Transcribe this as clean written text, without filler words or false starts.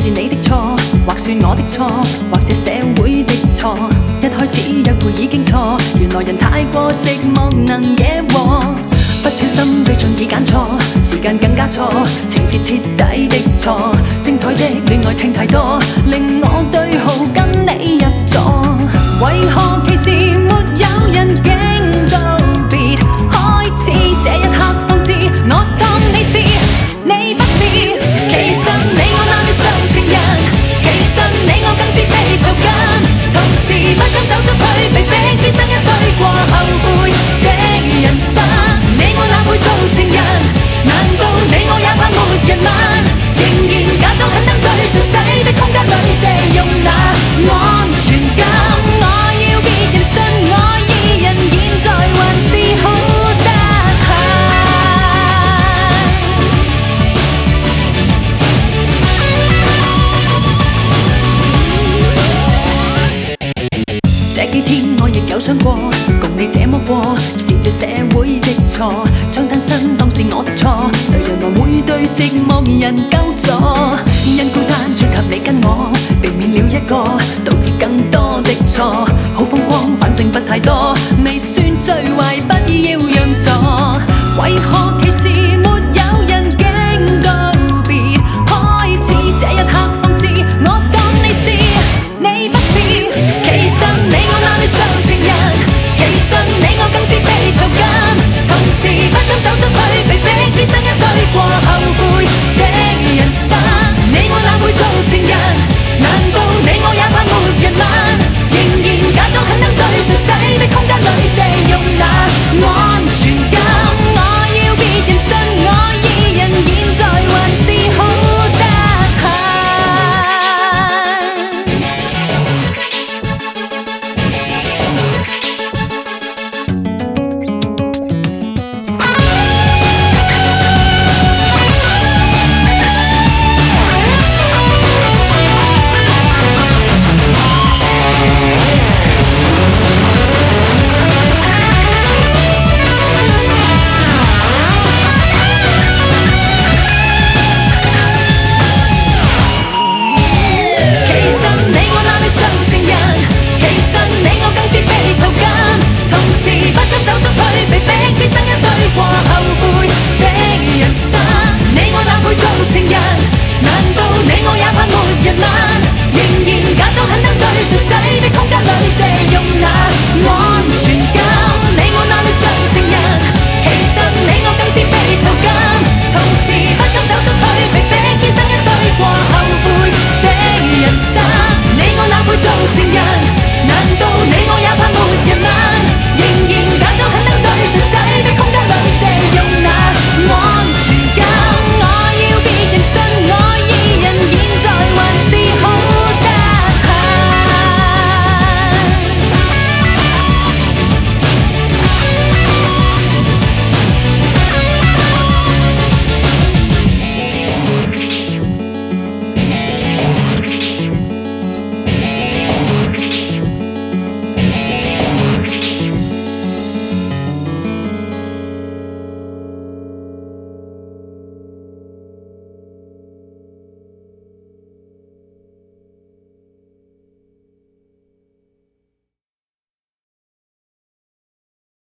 是你的錯，或算我的錯，或者社會的錯。一開始約會已經錯，原來人太過寂寞能惹禍。不小心對象已揀錯，時間更加錯，情節徹底的錯。精彩的戀愛聽太多，令我對號跟你入座。為何其時沒有人警告？別開始這一刻方知，我當你是，你不是。其實你我哪裏做情人？其實你我更知被囚禁，同時不敢走出去，被逼天生一對過後悔的人生。你我哪會做情人？難道你我也怕沒人問？仍然假裝很登對着仔的空間裏借用那安全感。我要別人信我依人，現在還是好得閒。這幾天我亦有想過，共你這麼過，是這社會的錯，將單身當是我的錯，誰人來會對寂寞人救助？因孤單撮合你跟我，避免了一個，導致更多的錯。好風光，反正不太多，未算最壞，不要讓座。為何其時